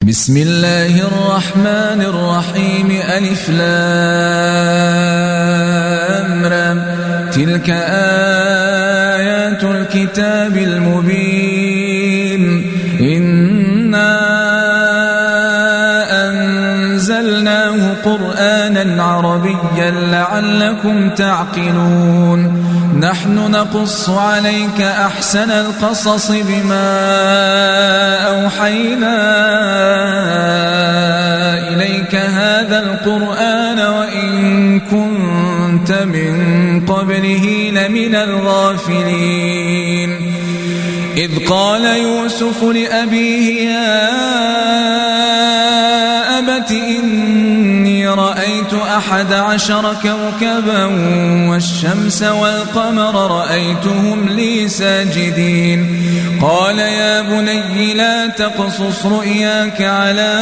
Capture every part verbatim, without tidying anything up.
بسم الله الرحمن الرحيم ألف لام را تلك آيات الكتاب المبين إنا أنزلناه قرآنا عربيا لعلكم تعقلون نحن نقص عليك أحسن القصص بما أوحينا إليك هذا القرآن وإن كنت من قبله لمن الغافلين إذ قال يوسف لأبيه يا أبت إني رأيت أحد عشر كوكبا والشمس والقمر رأيتهم لي ساجدين قال يا بني لا تقصص رؤياك على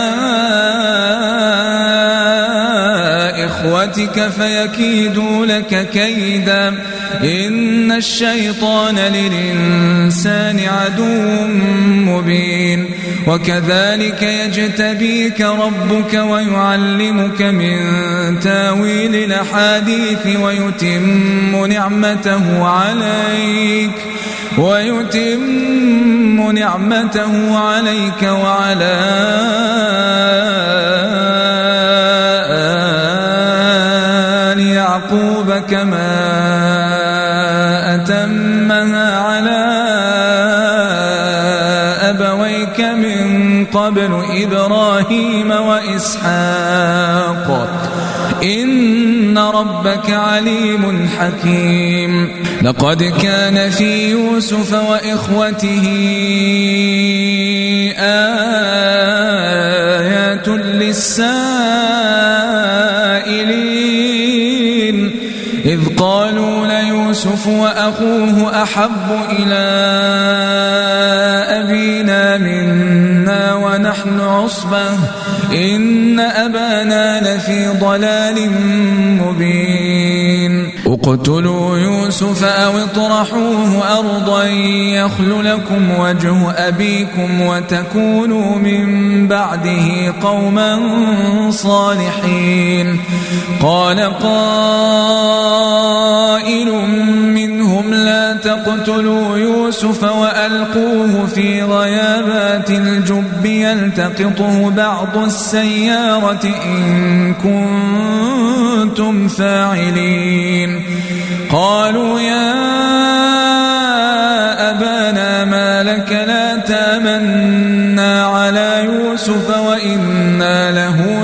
إخوتك فيكيدوا لك كيدا إن الشيطان للإنسان عدو مبين وكذلك يجتبيك ربك ويعلمك من تاويل الأحاديث ويتم نعمته عليك ويتم نعمته عليك وعلى آل يعقوب كما أتمها على أبويك من قبل إبراهيم وإسحاق إن ربك عليم حكيم لقد كان في يوسف وإخوته آيات للسائلين إذ قالوا ليوسف وأخوه أحب إلى أبينا منا ونحن عصبة إن أبانا لفي ضلال مبين اقتلوا يوسف أو اطرحوه أرضا يخل لكم وجه أبيكم وتكونوا من بعده قوما صالحين قال قائل منهم لا تقتلوا يوسف وألقوه في غيابات الجب يلتقطه بعض السيارة إن كنتم فاعلين قالوا يا أبانا ما لك لا تامنا على يوسف وإنا له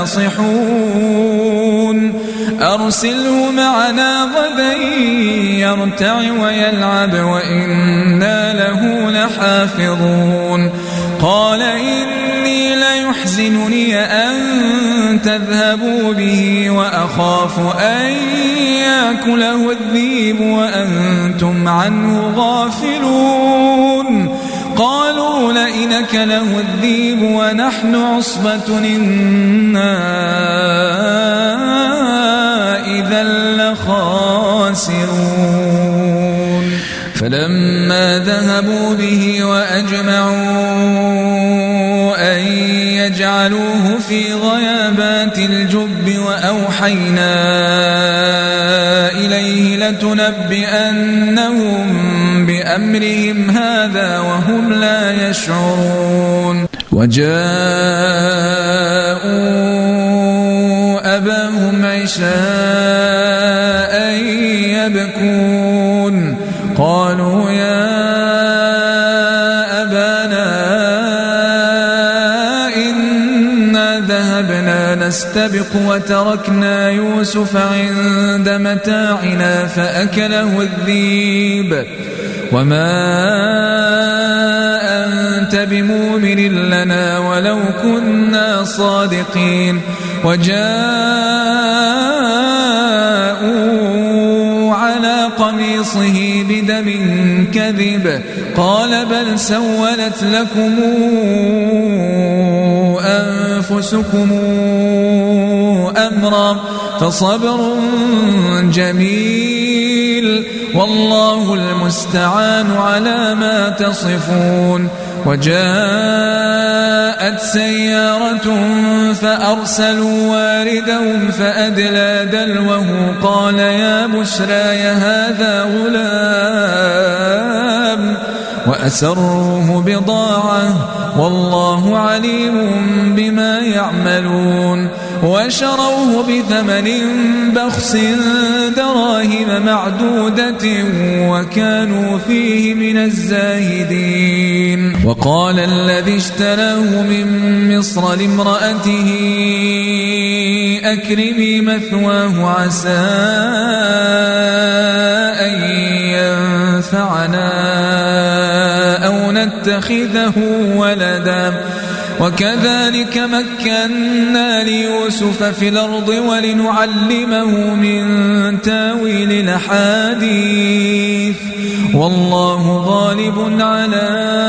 لناصحون أرسله معنا غدا يرتع ويلعب وإنا له لحافظون قال إني ليحزنني أن تذهبوا به وأخاف أن يأكله الذئب وأنتم عنه غافلون قالوا لئن أكله الذئب ونحن عصبة إنا إذا لخاسرون فلما ذهبوا به وأجمعوا أن يجعلوه في غيابات الجب وأوحينا إليه لتنبئنهم بأمرهم هذا وهم لا يشعرون وجاءوا أباهم عشاء يبكون قالوا يا أبانا إنا ذهبنا نستبق وتركنا يوسف عند متاعنا فأكله الذئب وما أنت بمؤمن لنا ولو كنا صادقين وجاءوا على قميصه بدم كذب قال بل سولت لكم أنفسكم أمرا فصبر جميل والله المستعان على ما تصفون وجاءت سيارة فأرسلوا واردهم فأدلى دلوه قال يا بشرى هذا غلام وأسروه بضاعة والله عليم بما يعملون وشروه بثمن بخس دراهم معدودة وكانوا فيه من الزاهدين. وقال الذي اشتراه من مصر لامرأته أكرمي مثواه عسى أن ينفعنا أو نتخذه ولدا وكذلك مكنا ليوسف في الأرض ولنعلمه من تاويل الأحاديث والله غالب على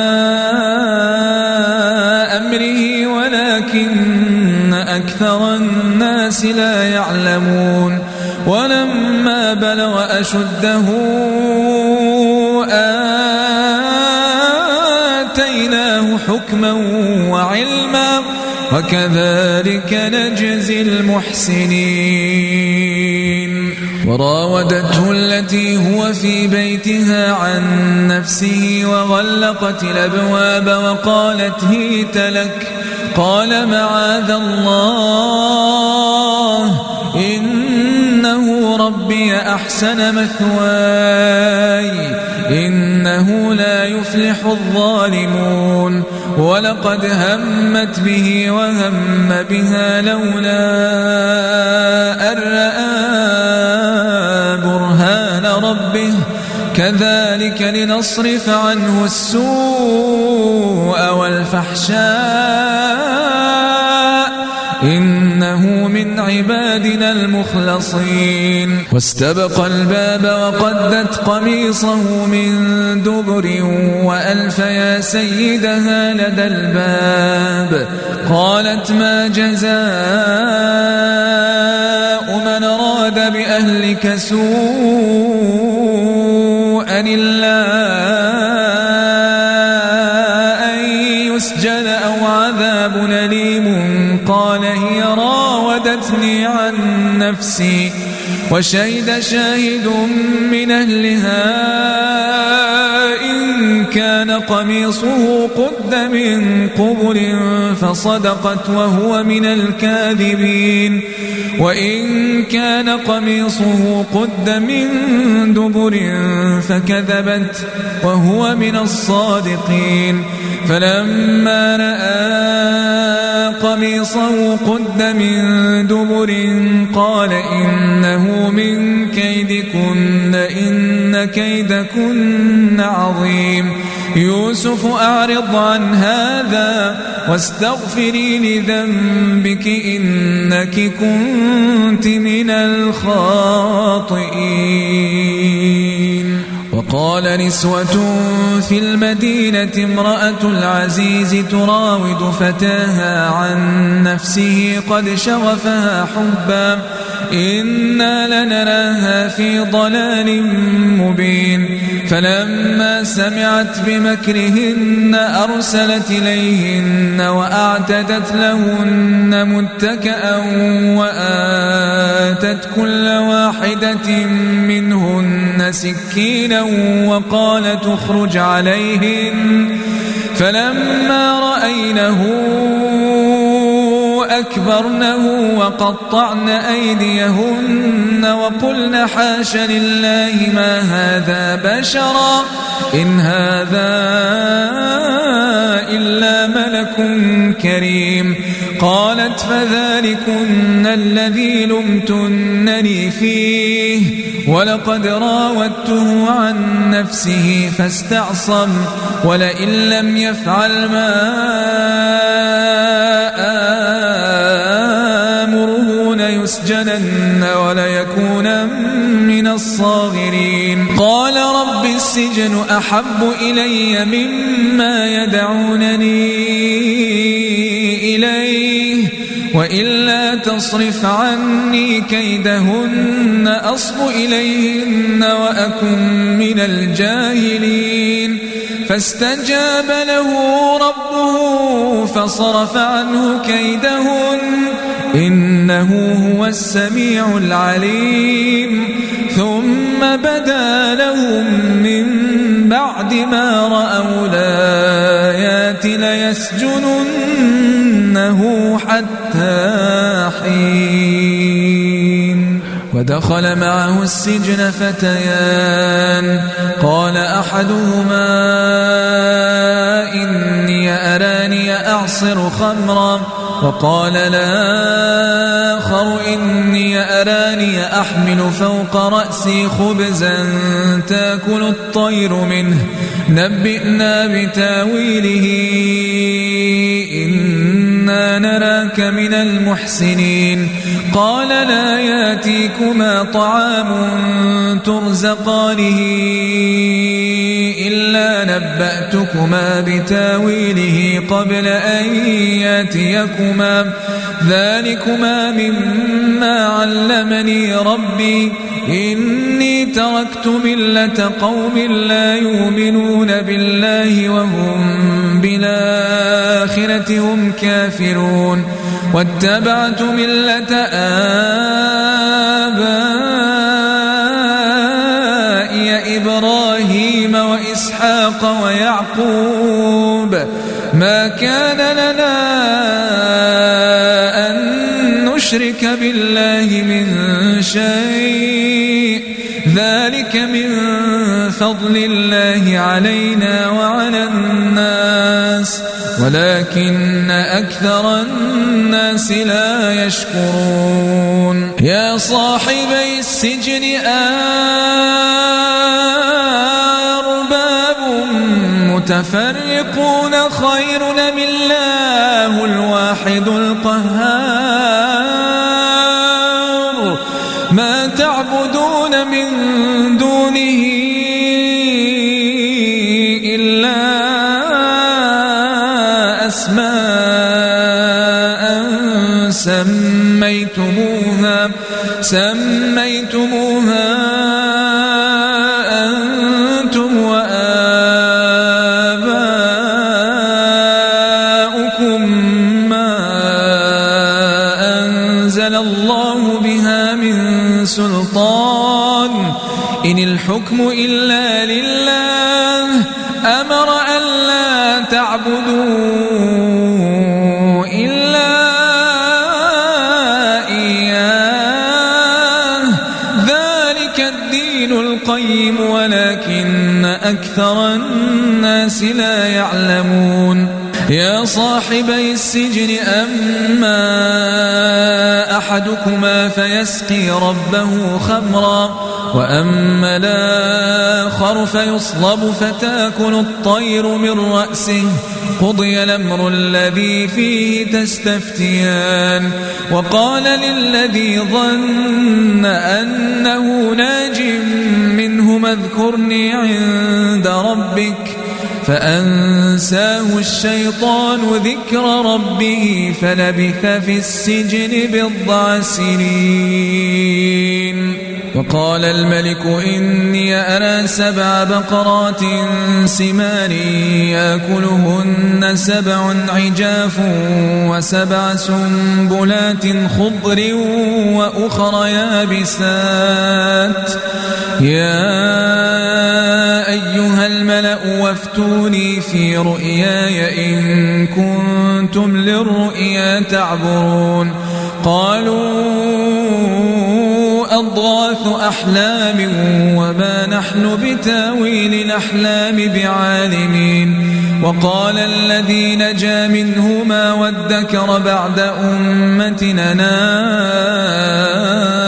أمره ولكن أكثر الناس لا يعلمون. ولما بلغ أشده آتيناه حكما وعلما وكذلك نجزي المحسنين. وراودته التي هو في بيتها عن نفسه وغلقت الأبواب وقالت هيت لك قال معاذ الله إنه ربي أحسن مثواي إنه لا يفلح الظالمون. ولقد همت به وهم بها لولا أن رأى برهان ربه كذلك لنصرف عنه السوء والفحشاء إنه من عبادنا المخلصين. واستبق الباب وقدت قميصه من دبر وألف يا سيدها لدى الباب قالت ما جزاء من أراد بأهلك سوءا إلا أن يسجن أو عذاب أليم قال هي راودتني عن نفسي وشهد شاهد من أهلها إن كان قميصه قد من قبل فصدقت وهو من الكاذبين وإن كان قميصه قد من دبر فكذبت وهو من الصادقين. فلما رأى قميصه قد من دبر قال إنه من كيدكن إن كيدكن عظيم. يوسف أعرض عن هذا واستغفري لذنبك إنك كنت من الخاطئين. وقال نسوة في المدينة امرأة العزيز تراود فتاها عن نفسه قد شغفها حبا إنا لنراها في ضلال مبين. فلما سمعت بمكرهن أرسلت إليهن وأعتدت لهن متكئا وآتت كل واحدة منهن سكينا وقالت اخرج عليهن. فلما رأينه أكبرنه وقطعن أيديهن وقلن حاش لله ما هذا بشرا إن هذا إلا ملك كريم. قالت فذلكن الذي لمتنني فيه ولقد راودته عن نفسه فاستعصم ولئن لم يفعل ما آمره ليسجنن وليكون من الصاغرين. قال رب السجن أحب إلي مما يدعونني إليه وإلا تصرف عني كيدهن أصب إليهن وأكن من الجاهلين فاستجاب له ربه فصرف عنه كيدهن إنه هو السميع العليم ثم بدا لهم من بعد ما رأوا الآيات ليسجننه حتى حين ودخل معه السجن فتيان قال أحدهما إني أراني أعصر خمرا وقال الآخر إني أراني أحمل فوق رأسي خبزا تأكل الطير منه نبئنا بتاويله إنا نراك من المحسنين قال لا ياتيكما طعام ترزقانه إلا نبأتكما بتاويله قبل أن ياتيكما ذلكما مما علمني ربي إني تركت ملة قوم لا يؤمنون بالله وهم بالآخرة هم كافرون واتبعت ملة آبائي إبراهيم وإسحاق ويعقوب ما كان لنا أن نشرك بالله من شيء ذلك من فضل الله علينا وعلى الناس ولكن أكثر الناس لا يشكرون يا صاحبي السجن أرباب متفرقون خير أم الله الواحد القهار ما تعبدون من دونه إلا أسماء سميتموها سميتموها أنتم وآباؤكم ما أنزل الله بها من سلطان إن الحكم إلا لله أمر ألا تعبدوا إلا إياه ذلك الدين القيم ولكن أكثر الناس لا يعلمون يا صاحبي السجن أما أحدكما فيسقي ربه خمرا وأما الآخر فيصلب فتأكل الطير من رأسه قضي الأمر الذي فيه تستفتيان وقال للذي ظن أنه ناج منهما اذكرني عند ربك فأنساه الشيطان ذكر ربه فلبث في السجن بضع سنين وقال الملك إني أرى سبع بقرات سمان يأكلهن سبع عجاف وسبع سنبلات خضر وأخر يابسات يا أيها الملأ وافتوني في رؤياي إن كنتم للرؤيا تعبرون قالوا أضغاث أحلام وما نحن بتاويل الأحلام بعالمين وقال الذي نجا منهما وادكر بعد أمتنا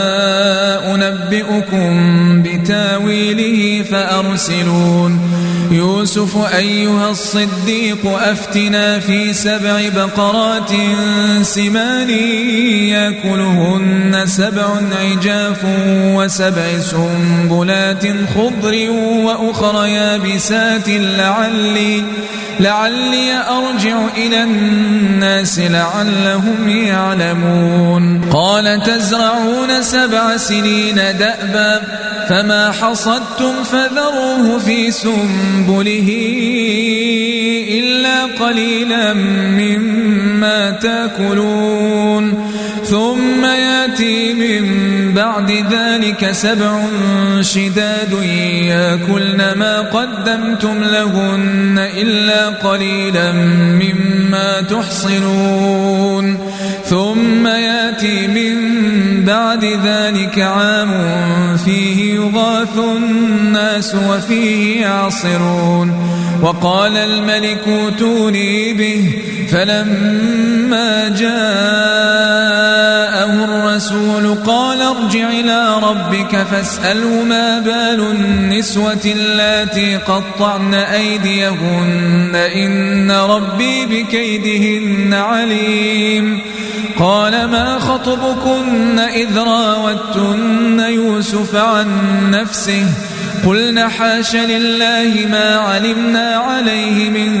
أنبئكم بتاويله فأرسلون يوسف أيها الصديق أفتنا في سبع بقرات سمان يأكلهن سبع عجاف وسبع سنبلات خضر وأخر يابسات لعلي لعلي أرجع إلى الناس لعلهم يعلمون قال تزرعون سبع سنين دأبا فما حصدتم فذروه في سنبله إلا قليلا مما تأكلون ثم يأتي من بعد ذلك سبع شداد يأكلن ما قدمتم لهن إلا قليلا مما تحصنون ثم يأتي من بعد ذلك عام فيه يغاث الناس وفيه يعصرون وقال الملك ائتوني به فلما جاءه الرسول قال ارجع إلى ربك فاسأله ما بال النسوة اللاتي قطعن أيديهن إن ربي بكيدهن عليم قال ما خطبكن إذ راوتن يوسف عن نفسه قلنا حاش لله ما علمنا عليه من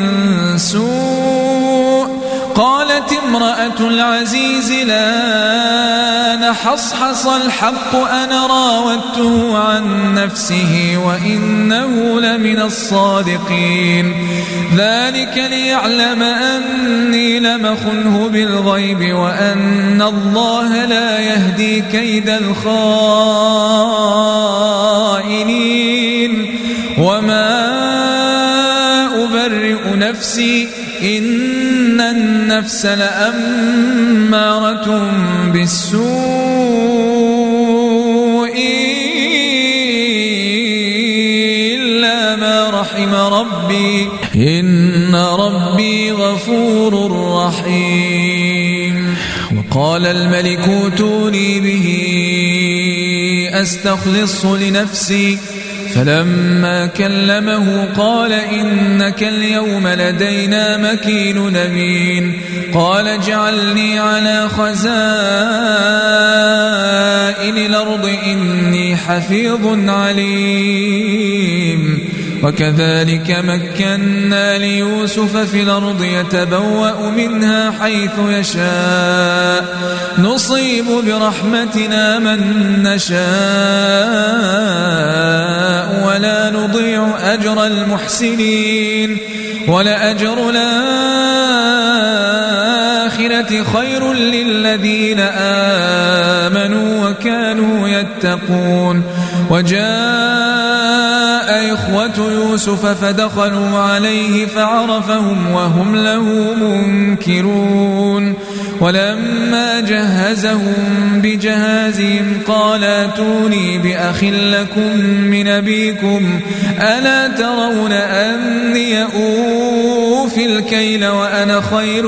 سوء قالت امرأة العزيز لا نحصحص الحق أنا راودته عن نفسه وإنه لمن الصادقين ذلك ليعلم أني لم أخنه بالغيب وأن الله لا يهدي كيد الخائنين وما أبرئ نفسي إن النفس لأمارة بالسوء إلا ما رحم ربي إن ربي غفور رحيم وقال الملك ائتوني به أستخلص لنفسي فلما كلمه قال إنك اليوم لدينا مكين أمين قال اجعلني على خزائن الأرض إني حفيظ عليم وكذلك مكنا ليوسف في الأرض يتبوأ منها حيث يشاء نصيب برحمتنا من نشاء ولا نضيع أجر المحسنين ولأجر الآخرة خير للذين آمنوا وكانوا يتقون وجاء إخوة يوسف فدخلوا عليه فعرفهم وهم له منكرون ولما جهزهم بجهازهم قال ائتوني بأخ لكم من أبيكم ألا ترون أني أوفي الكيل وأنا خير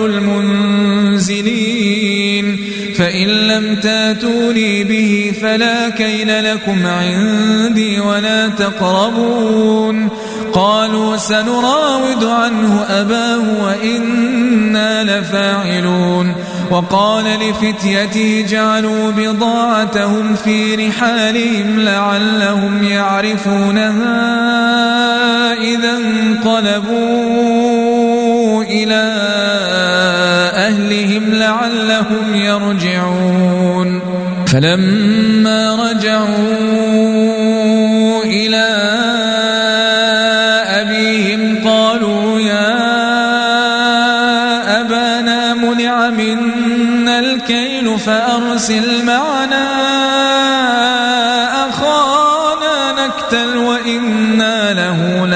المنزلين فإن لم تاتوني به فلا كيل لكم عندي ولا تقربون قالوا سنراود عنه أباه وإنا لفاعلون وقال لفتيته جعلوا بضاعتهم في رحالهم لعلهم يعرفونها إذا انقلبوا إلى أهلهم لعلهم يرجعون فلما رجعوا إلى أبيهم قالوا يا أبانا منع منا الكيل فأرسل معنا أخانا نكتل وإنا له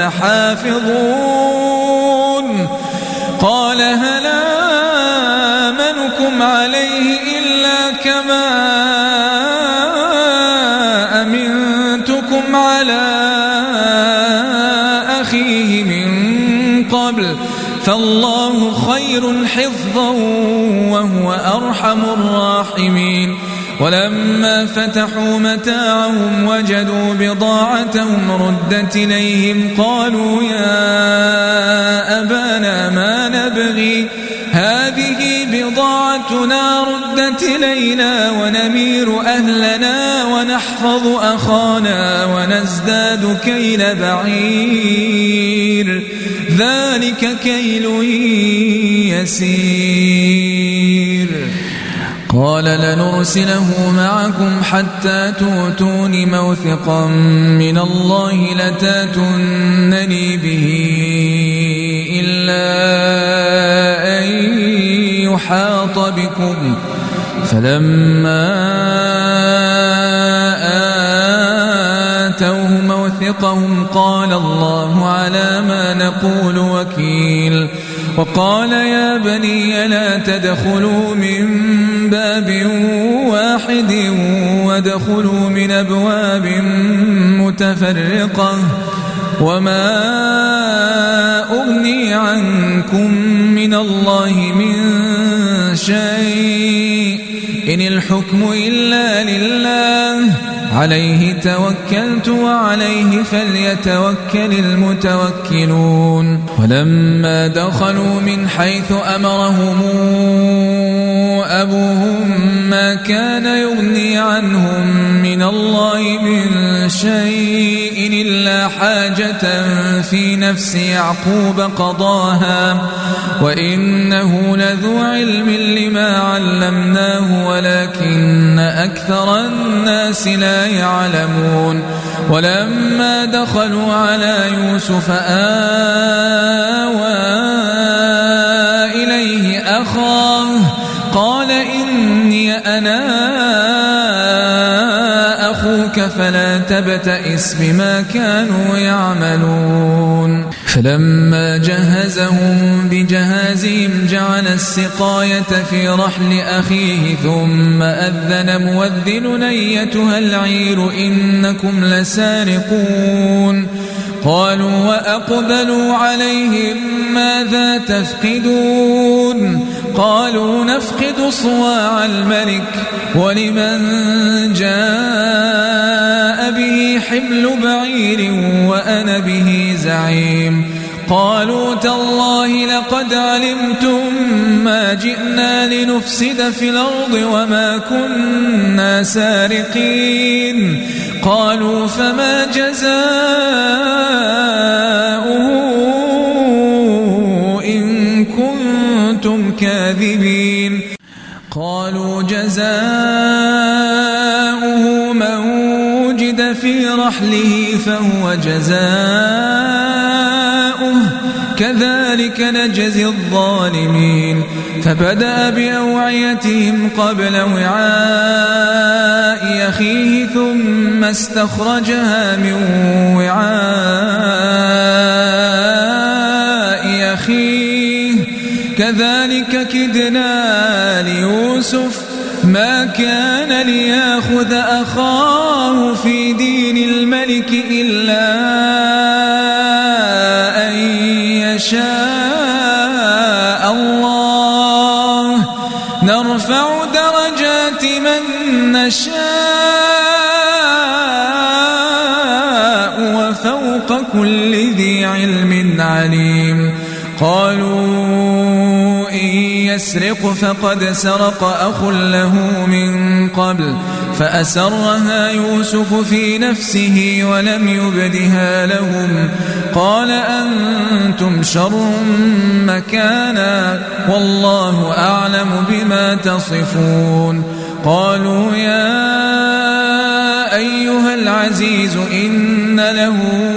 لحافظون قال هل آمنكم عليه إلا كما أمنتكم على أخيه من قبل فالله خير حفظا وهو أرحم الراحمين ولما فتحوا متاعهم وجدوا بضاعتهم ردت إليهم قالوا يا أبانا ما نبغي هذه بضاعتنا ردت إلينا ونمير أهلنا ونحفظ أخانا ونزداد كيل بعير ذلك كيل يسير. قال لنرسله معكم حتى تؤتون موثقا من الله لتاتونني به إلا أن يحاط بكم فلما آتوه موثقهم قال الله على ما نقول وكيل. وقال يا بني لا تدخلوا من باب واحد وادخلوا من أبواب متفرقة وما أغني عنكم من الله من شيء إن الحكم إلا لله عليه توكلت وعليه فليتوكل المتوكلون. ولما دخلوا من حيث أمرهم أبوهم ما كان يغني عنهم من الله من شيء إلا حاجة في نفس يعقوب قضاها وإنه لذو علم لما علمناه ولكن أكثر الناس لا يعلمون. ولما دخلوا على يوسف آوى إليه أخاه قال إني أنا أخوك فلا تبتئس بما كانوا يعملون. فلما جهزهم بجهازهم جعل السقاية في رحل أخيه ثم أذن مؤذن أيتها العير إنكم لسارقون. قالوا وأقبلوا عليهم ماذا تفقدون قالوا نفقد صواع الملك ولمن جاء به حمل بعير وأنا به زعيم. قالوا تالله لقد علمتم ما جئنا لنفسد في الأرض وما كنا سارقين. قالوا فما جزاؤه إن كنتم كاذبين. قالوا جزاؤه من وجد في رحله فهو جزاؤه كذلك نجزي الظالمين. فبدأ بأوعيتهم قبل وعاء أخيه ثم استخرجها من وعاء أخيه كذلك كدنا ليوسف ما كان ليأخذ أخاه في دين الملك إلا أن يشاء الله نرفع درجات من نشاء وفوق كل ذي علم عليم. قالوا إن يسرق فقد سرق أخ له من قبل فأسرها يوسف في نفسه ولم يبدها لهم. قال أنتم شر مكانا والله أعلم بما تصفون. قالوا يا أيها العزيز إن له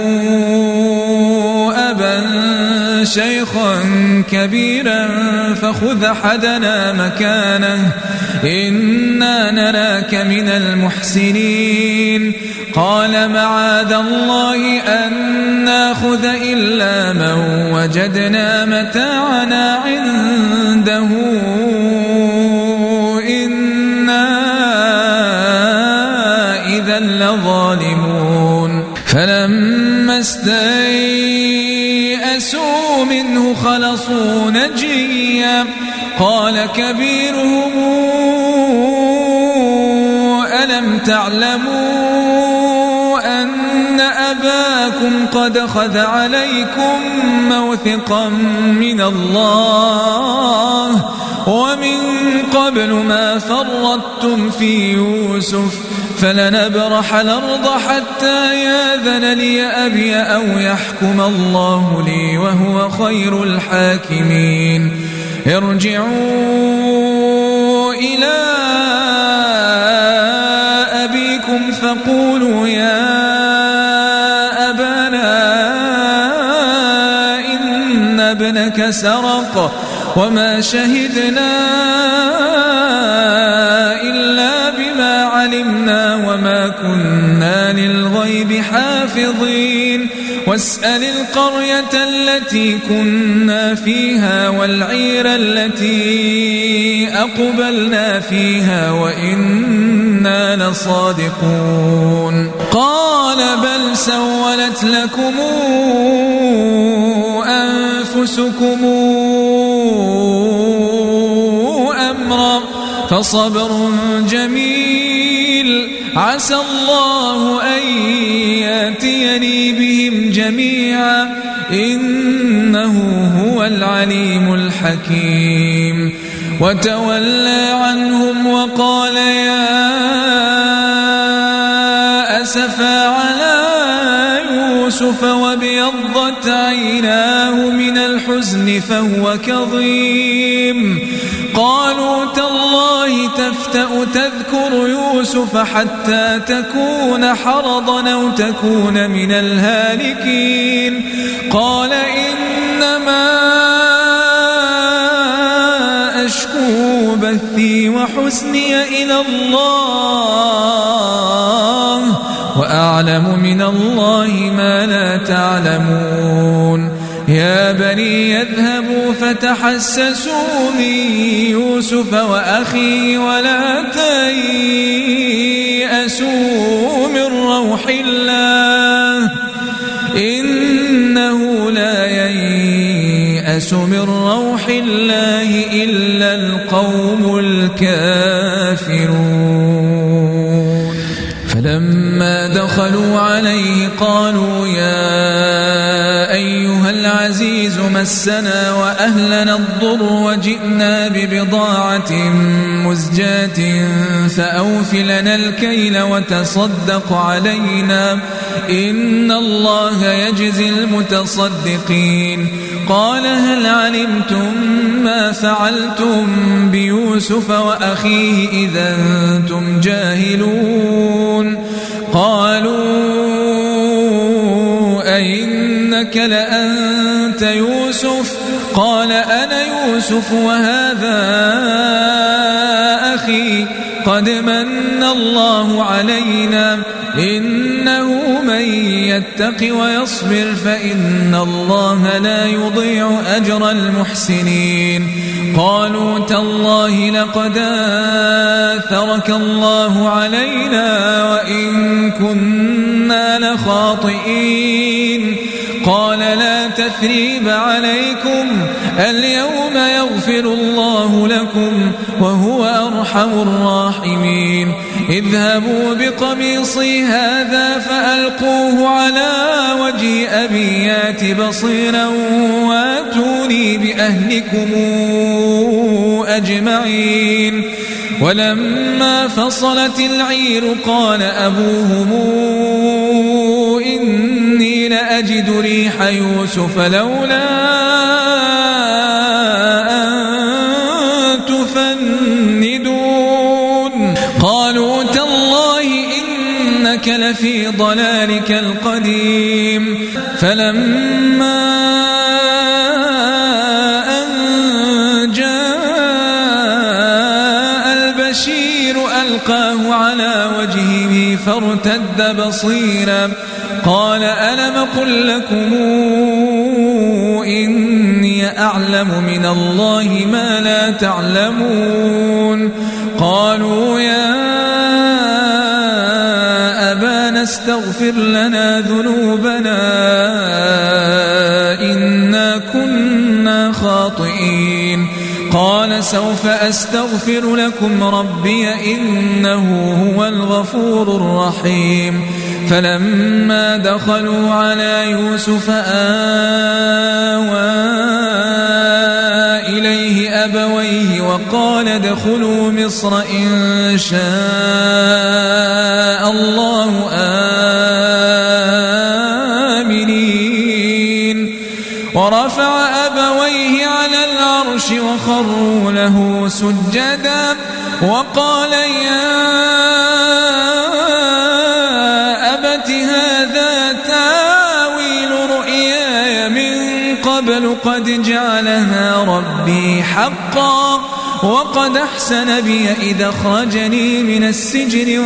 أبا شيخا كبيرا فخذ أحدنا مكانه إنا نراك من المحسنين. قال معاذ الله أن ناخذ إلا من وجدنا متاعنا عنده إنا إذا لظالمون. فلما استيئسوا منه خلصوا نجيا قال كبيرهم تعلموا أن أباكم قد أخذ عليكم موثقا من الله ومن قبل ما فرطتم في يوسف فلنبرح الأرض حتى يأذن لي أبي أو يحكم الله لي وهو خير الحاكمين ارجعوا إلى أبيكم فقولوا يا أبانا إن ابنك سرق وما شهدنا إلا بما علمنا وما كنا للغيب حافظين واسأل القرية التي كنا فيها والعير التي أقبلنا فيها وإنا لصادقون قال بل سولت لكم أنفسكم أمرا فصبر جميل عسى الله أن يأتيني بهم جميعا إنه هو العليم الحكيم وتولى عنهم وقال يا أسفا على يوسف وابيضت عيناه من الحزن فهو كظيم قالوا تالله تفتأ تذكر يوسف حتى تكون حرضا أو تكون من الهالكين قال إنما أشكو بثي وحزني إلى الله وأعلم من الله ما لا تعلمون يا بني يذهبوا فتحسسوا من يوسف وأخيه ولا تيأسوا من روح الله إنه لا ييأس من روح الله إلا القوم الكافرون فلما دخلوا عليه قالوا يا أيها العزيز مسنا وأهلنا الضر وجئنا ببضاعة مزجاة فأوف لنا الكيل وتصدق علينا إن الله يجزي المتصدقين قال هل علمتم ما فعلتم بيوسف وأخيه إذا أنتم جاهلون قالوا أئنك لأنت يوسف قال أنا يوسف وهذا أخي قد من الله علينا إنه من يتق ويصبر فإن الله لا يضيع أجر المحسنين قالوا تالله لقد آثرك الله علينا وإن كنا لخاطئين قال لا تثريب عليكم اليوم يغفر الله لكم وهو أرحم الراحمين اذهبوا بقميصي هذا فألقوه على وجه أبي يات بصيرا واتوني بأهلكم أجمعين ولما فصلت العير قال أبوهم إني لأجد ريح يوسف لولا أن تفندون قالوا تالله إنك لفي ضلالك القديم فلما أن جاء البشير ألقاه على وجهه فارتد بصيرا قال ألم قل لكم إني أعلم من الله ما لا تعلمون قالوا يا أبانا استغفر لنا ذنوبنا إنا كنا خاطئين قال سوف أستغفر لكم ربي إنه هو الغفور الرحيم فلما دخلوا على يوسف آوى إليه أبويه وقال ادخلوا مصر إن شاء الله آمنين ورفع أبويه على العرش وخروا له سجدا وقال يا أبت هذا تاويل رؤياي من قبل قد جعلها ربي حقا وقد أحسن بي إذا أخرجني من السجن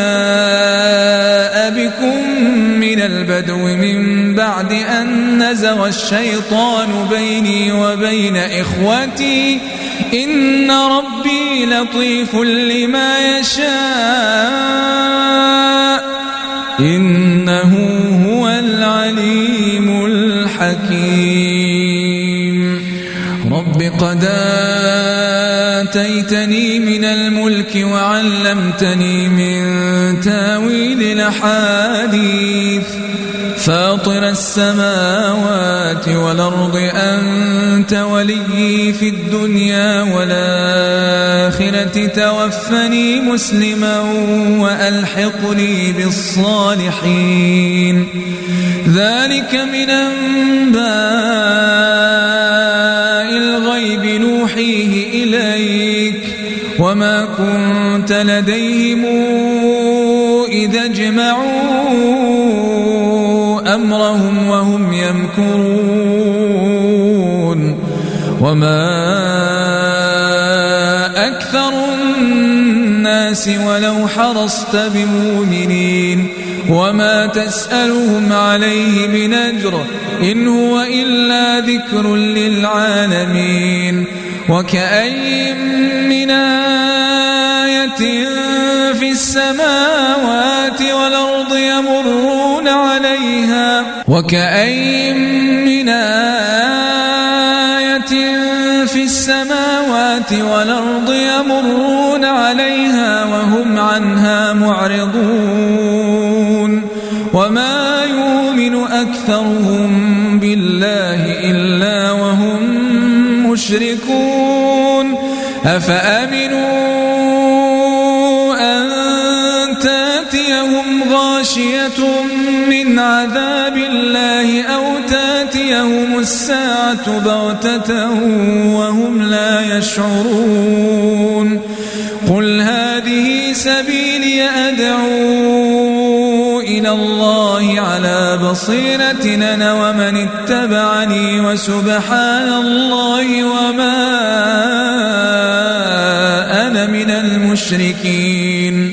وجاء بكم من البدو من بعد أن نزغ الشيطان بيني وبين إخوتي إن ربي لطيف لما يشاء إنه هو العليم الحكيم رب قد آتيتني من الملك وعلمتني من تاويل الأحاديث فاطر السماوات والأرض أنت ولي في الدنيا والآخرة توفني مسلما وألحقني بالصالحين ذلك من أنباء الغيب نوحيه إليك وما كنت لديهم إذا اجمعوا أمرهم وهم يمكرون وما أكثر الناس ولو حرصت بمؤمنين وما تسألهم عليه من أجر إن هو إلا ذكر للعالمين وكأي من آية في السماوات والأرض يمرون عليها وكأي من آية في السماوات والأرض يمرون عليها وهم عنها معرضون وما يؤمن أكثرهم بالله إلا وهم مشركون أفأمنوا أن تأتيهم غاشية من عذاب الله أو تأتيهم الساعة بغتة وهم لا يشعرون قل هذه سبيلي أدعو إلى الله على بصيرة أنا ومن اتبعني وسبحان الله وما أنا من المشركين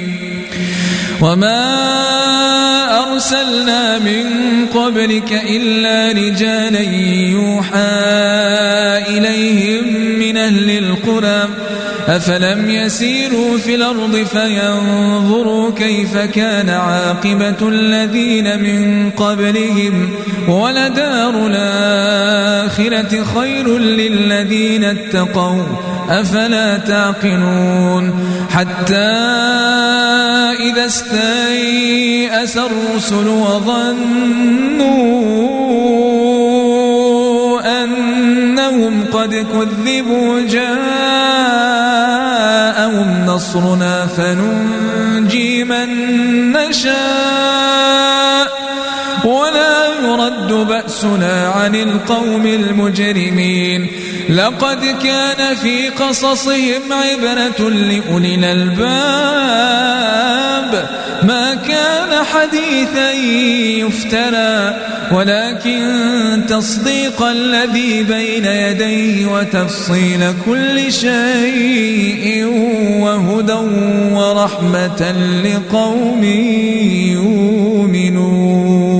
وما أرسلنا من قبلك إلا رجالا يوحى إليهم من أهل القرى أفلم يسيروا في الأرض فينظروا كيف كان عاقبة الذين من قبلهم ولدار الآخرة خير للذين اتقوا أفلا تعقلون حتى إذا استيأس الرسل وظنوا أنهم قد كذبوا جاءهم نصرنا فننجي من نشاء ولا يرد بأسنا عن القوم المجرمين لقد كان في قصصهم عبرة لأولي الألباب ما كان حديثا يفترى ولكن تصديق الذي بين يديه وتفصيل كل شيء وهدى ورحمة لقوم يؤمنون.